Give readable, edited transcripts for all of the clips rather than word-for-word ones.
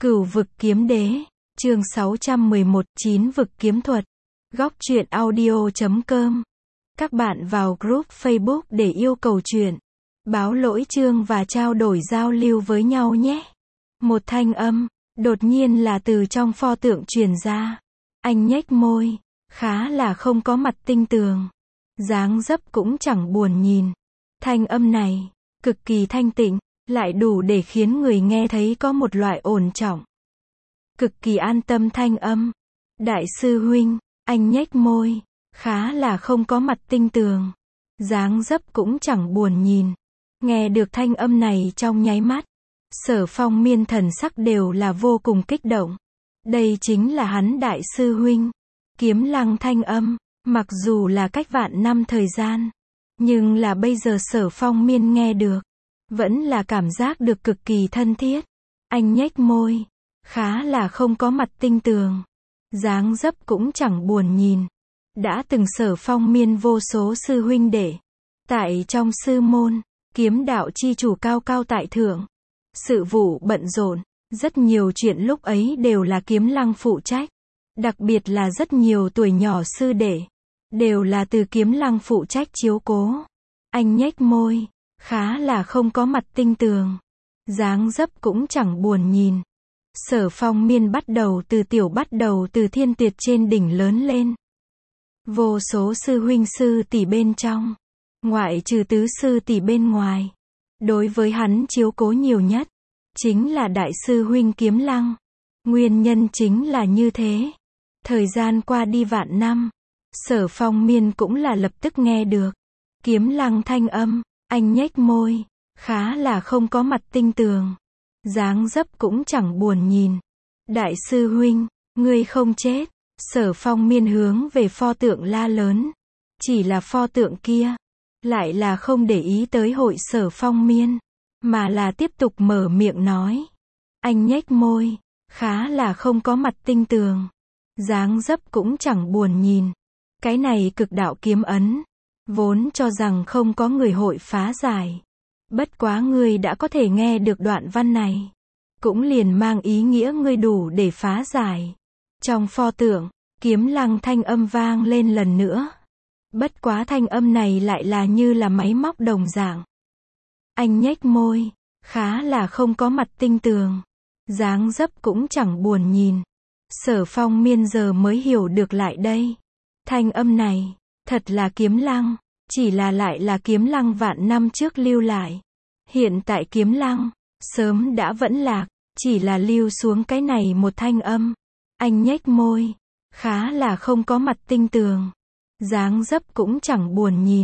Cửu vực kiếm đế, chương 611, 9 vực kiếm thuật. Góc truyện audio.com. Các bạn vào group Facebook để yêu cầu truyện, báo lỗi chương và trao đổi giao lưu với nhau nhé. Một thanh âm, đột nhiên là từ trong pho tượng truyền ra. Anh nhếch môi, khá là không có mặt tinh tường. Dáng dấp cũng chẳng buồn nhìn. Thanh âm này, cực kỳ thanh tịnh, lại đủ để khiến người nghe thấy có một loại ổn trọng. Cực kỳ an tâm thanh âm. Đại sư huynh, anh nhếch môi, khá là không có mặt tinh tường. Dáng dấp cũng chẳng buồn nhìn. Nghe được thanh âm này trong nháy mắt, Sở Phong Miên thần sắc đều là vô cùng kích động. Đây chính là hắn đại sư huynh. Kiếm Lăng thanh âm, mặc dù là cách vạn năm thời gian, nhưng là bây giờ Sở Phong Miên nghe được, vẫn là cảm giác được cực kỳ thân thiết. Anh nhếch môi, khá là không có mặt tinh tường. Dáng dấp cũng chẳng buồn nhìn. Đã từng Sở Phong Miên vô số sư huynh đệ. Tại trong sư môn, kiếm đạo chi chủ cao cao tại thượng. Sự vụ bận rộn, rất nhiều chuyện lúc ấy đều là Kiếm Lăng phụ trách. Đặc biệt là rất nhiều tuổi nhỏ sư đệ, đều là từ Kiếm Lăng phụ trách chiếu cố. Anh nhếch môi, khá là không có mặt tinh tường. Dáng dấp cũng chẳng buồn nhìn. Sở Phong Miên bắt đầu từ thiên tuyệt trên đỉnh lớn lên. Vô số sư huynh sư tỷ bên trong, ngoại trừ tứ sư tỷ bên ngoài. Đối với hắn chiếu cố nhiều nhất, chính là đại sư huynh Kiếm Lăng. Nguyên nhân chính là như thế. Thời gian qua đi vạn năm, Sở Phong Miên cũng là lập tức nghe được Kiếm Lăng thanh âm, anh nhếch môi, khá là không có mặt tinh tường. Dáng dấp cũng chẳng buồn nhìn. Đại sư huynh, ngươi không chết. Sở Phong Miên hướng về pho tượng la lớn. Chỉ là pho tượng kia, lại là không để ý tới hội Sở Phong Miên, mà là tiếp tục mở miệng nói. Anh nhếch môi, khá là không có mặt tinh tường. Dáng dấp cũng chẳng buồn nhìn. Cái này cực đạo kiếm ấn, vốn cho rằng không có người hội phá giải. Bất quá ngươi đã có thể nghe được đoạn văn này, cũng liền mang ý nghĩa ngươi đủ để phá giải. Trong pho tượng, Kiếm Lăng thanh âm vang lên lần nữa. Bất quá thanh âm này lại là như là máy móc đồng dạng. Anh nhếch môi, khá là không có mặt tinh tường. Dáng dấp cũng chẳng buồn nhìn. Sở Phong Miên giờ mới hiểu được lại đây. Thanh âm này, thật là Kiếm Lăng, chỉ là lại là Kiếm Lăng vạn năm trước lưu lại. Hiện tại Kiếm Lăng, sớm đã vẫn lạc, chỉ là lưu xuống cái này một thanh âm. Anh nhếch môi, khá là không có mặt tinh tường. Dáng dấp cũng chẳng buồn nhìn.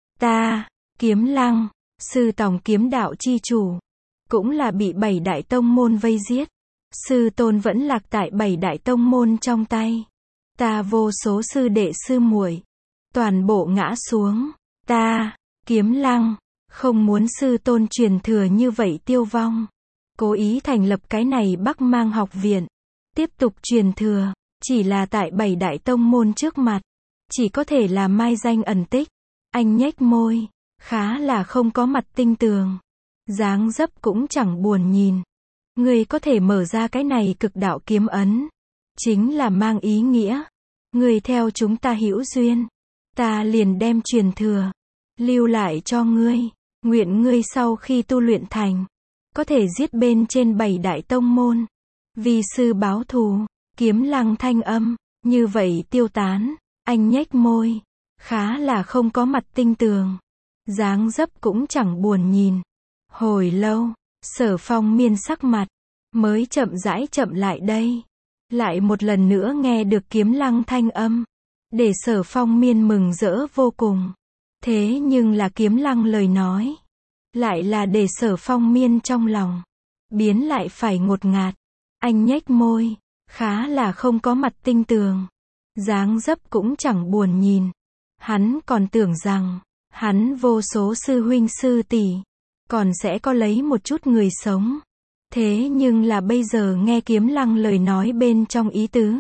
Ta, Kiếm Lăng, sư tòng kiếm đạo chi chủ, cũng là bị 7 đại tông môn vây giết. Sư tôn vẫn lạc tại 7 đại tông môn trong tay. Ta vô số sư đệ sư muội, toàn bộ ngã xuống. Ta, Kiếm Lăng, không muốn sư tôn truyền thừa như vậy tiêu vong. Cố ý thành lập cái này Bắc Mang học viện. Tiếp tục truyền thừa, chỉ là tại 7 đại tông môn trước mặt. Chỉ có thể là mai danh ẩn tích. Anh nhếch môi, khá là không có mặt tinh tường. Dáng dấp cũng chẳng buồn nhìn. Ngươi có thể mở ra cái này cực đạo kiếm ấn, chính là mang ý nghĩa ngươi theo chúng ta hữu duyên, ta liền đem truyền thừa lưu lại cho ngươi. Nguyện ngươi sau khi tu luyện thành, có thể giết bên trên 7 đại tông môn, vì sư báo thù. Kiếm Lăng thanh âm, như vậy tiêu tán. Anh nhếch môi, khá là không có mặt tinh tường. Dáng dấp cũng chẳng buồn nhìn. Hồi lâu, Sở Phong Miên sắc mặt mới chậm rãi chậm lại đây. Lại một lần nữa nghe được Kiếm Lăng thanh âm, để Sở Phong Miên mừng rỡ vô cùng. Thế nhưng là Kiếm Lăng lời nói, lại là để Sở Phong Miên trong lòng biến lại phải ngột ngạt. Anh nhếch môi, khá là không có mặt tinh tường. Dáng dấp cũng chẳng buồn nhìn. Hắn còn tưởng rằng, hắn vô số sư huynh sư tỷ, còn sẽ có lấy một chút người sống. Thế nhưng là bây giờ nghe Kiếm Lăng lời nói bên trong ý tứ,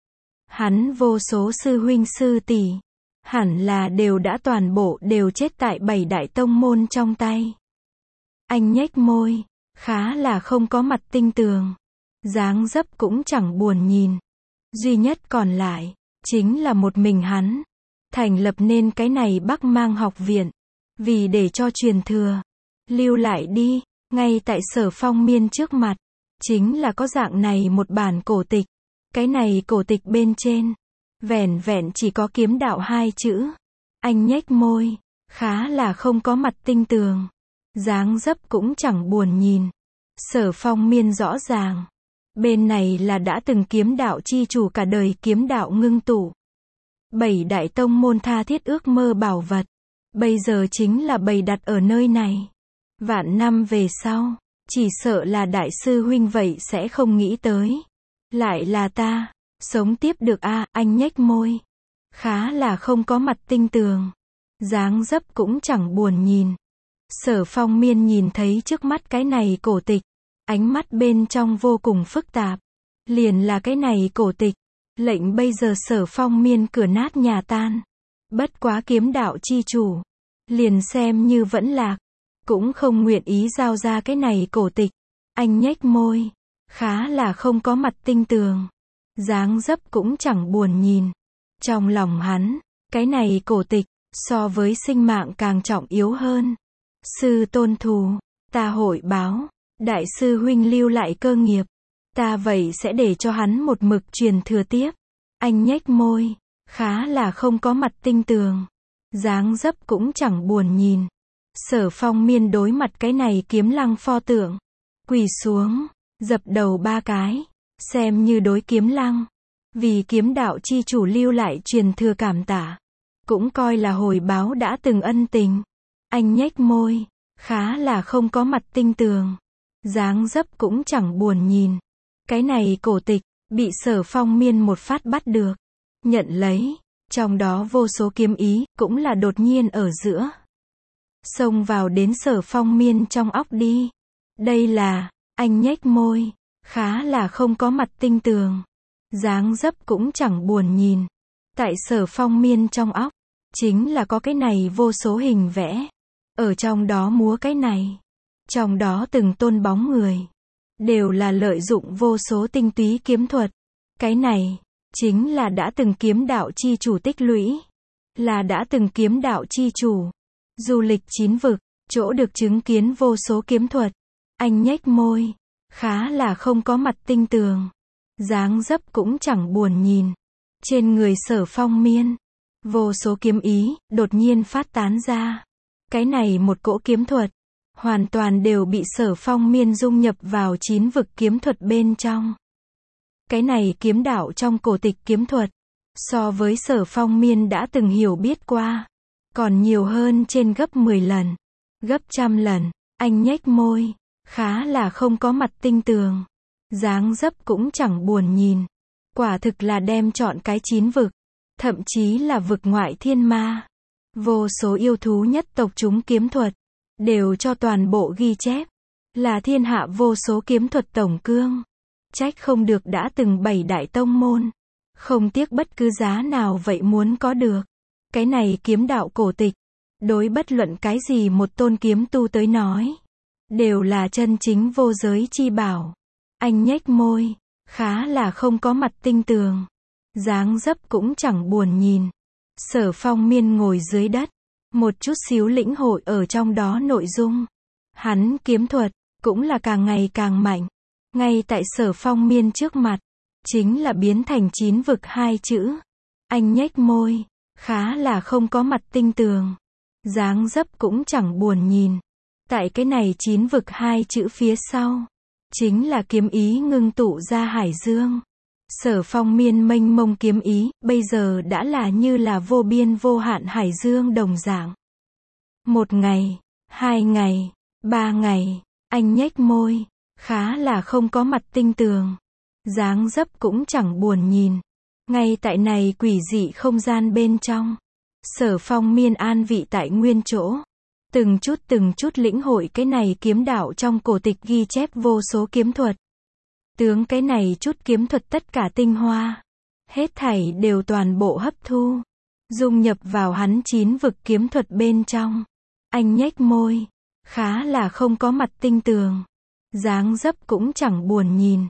hắn vô số sư huynh sư tỷ, hẳn là đều đã toàn bộ đều chết tại 7 đại tông môn trong tay. Anh nhếch môi, khá là không có mặt tinh tường. dáng dấp cũng chẳng buồn nhìn. Duy nhất còn lại, chính là một mình hắn. Thành lập nên cái này Bắc Mang học viện. Vì để cho truyền thừa, lưu lại đi, ngay tại Sở Phong Miên trước mặt, chính là có dạng này một bản cổ tịch. Cái này cổ tịch bên trên, vẻn vẹn chỉ có kiếm đạo 2 chữ. Anh nhếch môi, khá là không có mặt tinh tường. Dáng dấp cũng chẳng buồn nhìn. Sở Phong Miên rõ ràng. Bên này là đã từng kiếm đạo chi chủ cả đời kiếm đạo ngưng tụ. 7 đại tông môn tha thiết ước mơ bảo vật. Bây giờ chính là bày đặt ở nơi này. Vạn năm về sau, chỉ sợ là đại sư huynh vậy sẽ không nghĩ tới. Lại là ta, sống tiếp được a. Anh nhếch môi. Khá là không có mặt tinh tường. Dáng dấp cũng chẳng buồn nhìn. Sở Phong Miên nhìn thấy trước mắt cái này cổ tịch. Ánh mắt bên trong vô cùng phức tạp. Liền là cái này cổ tịch. Lệnh bây giờ Sở Phong Miên cửa nát nhà tan. Bất quá kiếm đạo chi chủ. Liền xem như vẫn lạc. Cũng không nguyện ý giao ra cái này cổ tịch. Anh nhếch môi. Khá là không có mặt tinh tường. Dáng dấp cũng chẳng buồn nhìn. Trong lòng hắn, cái này cổ tịch, so với sinh mạng càng trọng yếu hơn. Sư tôn thù, ta hội báo. Đại sư huynh lưu lại cơ nghiệp. Ta vậy sẽ để cho hắn một mực truyền thừa tiếp. Anh nhếch môi. Khá là không có mặt tinh tường. Dáng dấp cũng chẳng buồn nhìn. Sở Phong Miên đối mặt cái này kiếm lăng pho tượng. Quỳ xuống. Dập đầu 3 cái. Xem như đối kiếm lăng. Vì kiếm đạo chi chủ lưu lại truyền thừa cảm tạ. Cũng coi là hồi báo đã từng ân tình. Anh nhếch môi. Khá là không có mặt tinh tường. Dáng dấp cũng chẳng buồn nhìn. Cái này cổ tịch, bị Sở Phong Miên một phát bắt được. Nhận lấy. Trong đó vô số kiếm ý, cũng là đột nhiên ở giữa. Xông vào đến Sở Phong Miên trong óc đi. Đây là, anh nhếch môi. Khá là không có mặt tinh tường. Dáng dấp cũng chẳng buồn nhìn. Tại Sở Phong Miên trong óc, chính là có cái này vô số hình vẽ. Ở trong đó múa cái này. Trong đó từng tôn bóng người. Đều là lợi dụng vô số tinh túy kiếm thuật. Cái này, chính là đã từng kiếm đạo chi chủ tích lũy. Là đã từng kiếm đạo chi chủ. Du lịch 9 vực, chỗ được chứng kiến vô số kiếm thuật. Anh nhếch môi. Khá là không có mặt tinh tường. Dáng dấp cũng chẳng buồn nhìn. Trên người Sở Phong Miên, vô số kiếm ý, đột nhiên phát tán ra. Cái này một cỗ kiếm thuật, hoàn toàn đều bị Sở Phong Miên dung nhập vào 9 vực kiếm thuật bên trong. Cái này kiếm đạo trong cổ tịch kiếm thuật, so với Sở Phong Miên đã từng hiểu biết qua, còn nhiều hơn trên gấp 10 lần, gấp trăm lần. Anh nhếch môi. Khá là không có mặt tinh tường. Dáng dấp cũng chẳng buồn nhìn. Quả thực là đem chọn cái 9 vực. Thậm chí là vực ngoại thiên ma. Vô số yêu thú nhất tộc chúng kiếm thuật. Đều cho toàn bộ ghi chép. Là thiên hạ vô số kiếm thuật tổng cương. Trách không được đã từng 7 đại tông môn. Không tiếc bất cứ giá nào vậy muốn có được. Cái này kiếm đạo cổ tịch. Đối bất luận cái gì một tôn kiếm tu tới nói. Đều là chân chính vô giới chi bảo. Anh nhếch môi. Khá là không có mặt tinh tường. Dáng dấp cũng chẳng buồn nhìn. Sở Phong Miên ngồi dưới đất. Một chút xíu lĩnh hội ở trong đó nội dung. Hắn kiếm thuật, cũng là càng ngày càng mạnh. Ngay tại Sở Phong Miên trước mặt. Chính là biến thành 9 vực 2 chữ. Anh nhếch môi. Khá là không có mặt tinh tường. Dáng dấp cũng chẳng buồn nhìn. Tại cái này 9 vực 2 chữ phía sau. Chính là kiếm ý ngưng tụ ra hải dương. Sở Phong Miên mênh mông kiếm ý, bây giờ đã là như là vô biên vô hạn hải dương đồng dạng. 1 ngày, 2 ngày, 3 ngày, anh nhếch môi. Khá là không có mặt tinh tường. Dáng dấp cũng chẳng buồn nhìn. Ngay tại này quỷ dị không gian bên trong. Sở Phong Miên an vị tại nguyên chỗ. Từng chút lĩnh hội cái này kiếm đạo trong cổ tịch ghi chép vô số kiếm thuật. Tướng cái này chút kiếm thuật tất cả tinh hoa. Hết thảy đều toàn bộ hấp thu. Dung nhập vào hắn 9 vực kiếm thuật bên trong. Anh nhếch môi. Khá là không có mặt tinh tường. Dáng dấp cũng chẳng buồn nhìn.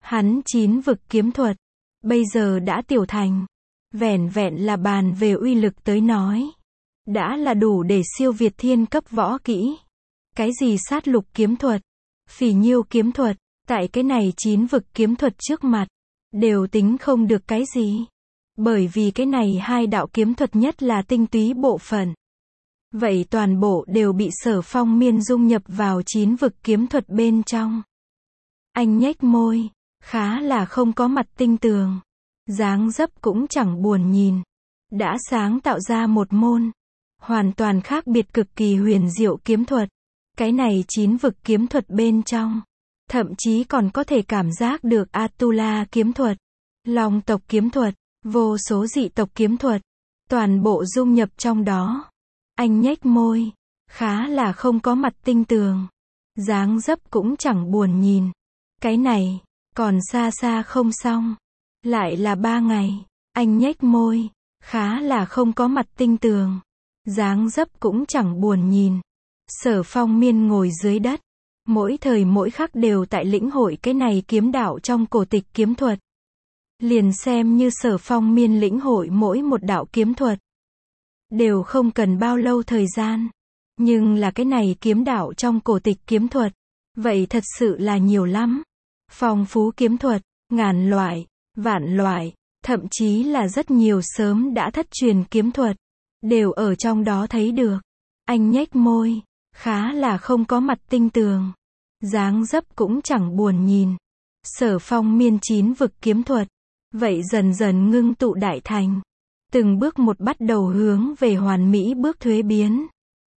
Hắn 9 vực kiếm thuật, bây giờ đã tiểu thành. Vẻn vẹn là bàn về uy lực tới nói, đã là đủ để siêu việt thiên cấp võ kỹ. Cái gì sát lục kiếm thuật, phỉ nhiêu kiếm thuật, tại cái này 9 vực kiếm thuật trước mặt, đều tính không được cái gì. Bởi vì cái này hai đạo kiếm thuật nhất là tinh túy bộ phận. Vậy toàn bộ đều bị Sở Phong Miên dung nhập vào 9 vực kiếm thuật bên trong. Anh nhếch môi, khá là không có mặt tinh tường. Dáng dấp cũng chẳng buồn nhìn. Đã sáng tạo ra một môn hoàn toàn khác biệt cực kỳ huyền diệu kiếm thuật. Cái này 9 vực kiếm thuật bên trong, thậm chí còn có thể cảm giác được Atula kiếm thuật, Long tộc kiếm thuật, vô số dị tộc kiếm thuật, toàn bộ dung nhập trong đó. Anh nhếch môi, khá là không có mặt tinh tường. Dáng dấp cũng chẳng buồn nhìn. Cái này, còn xa xa không xong. Lại là 3 ngày. Anh nhếch môi, khá là không có mặt tinh tường. Dáng dấp cũng chẳng buồn nhìn. Sở Phong Miên ngồi dưới đất. Mỗi thời mỗi khắc đều tại lĩnh hội cái này kiếm đạo trong cổ tịch kiếm thuật. Liền xem như Sở Phong Miên lĩnh hội mỗi một đạo kiếm thuật, đều không cần bao lâu thời gian. Nhưng là cái này kiếm đạo trong cổ tịch kiếm thuật, vậy thật sự là nhiều lắm. Phong phú kiếm thuật, ngàn loại, vạn loại, thậm chí là rất nhiều sớm đã thất truyền kiếm thuật, đều ở trong đó thấy được. Anh nhếch môi, khá là không có mặt tinh tường. Dáng dấp cũng chẳng buồn nhìn. Sở Phong Miên 9 vực kiếm thuật, vậy dần dần ngưng tụ đại thành. Từng bước một bắt đầu hướng về hoàn mỹ bước thuế biến.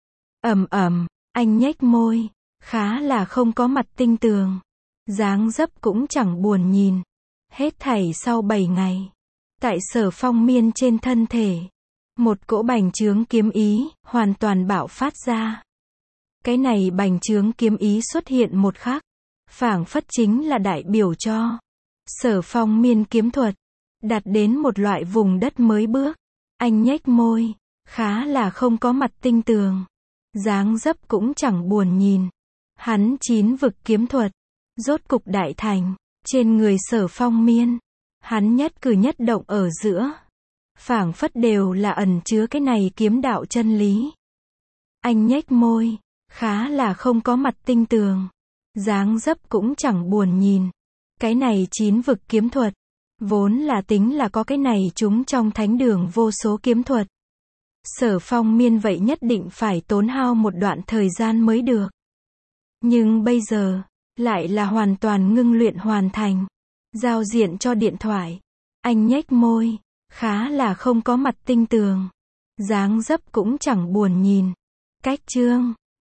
Anh nhếch môi, khá là không có mặt tinh tường. Dáng dấp cũng chẳng buồn nhìn. Hết thảy sau 7 ngày. Tại Sở Phong Miên trên thân thể, một cỗ bành trướng kiếm ý, hoàn toàn bạo phát ra. Cái này bành trướng kiếm ý xuất hiện một khắc, phảng phất chính là đại biểu cho Sở Phong Miên kiếm thuật đạt đến một loại vùng đất mới bước. Anh nhếch môi, khá là không có mặt tinh tường. Dáng dấp cũng chẳng buồn nhìn. Hắn 9 vực kiếm thuật, rốt cục đại thành, trên người Sở Phong Miên. Hắn nhất cử nhất động ở giữa, phảng phất đều là ẩn chứa cái này kiếm đạo chân lý. Anh nhếch môi, khá là không có mặt tinh tường. Dáng dấp cũng chẳng buồn nhìn. Cái này 9 vực kiếm thuật, vốn là tính là có cái này chúng trong thánh đường vô số kiếm thuật. Sở Phong Miên vậy nhất định phải tốn hao một đoạn thời gian mới được. Nhưng bây giờ, lại là hoàn toàn ngưng luyện hoàn thành. Giao diện cho điện thoại. Anh nhếch môi, khá là không có mặt tinh tường. Dáng dấp cũng chẳng buồn nhìn. Cách chương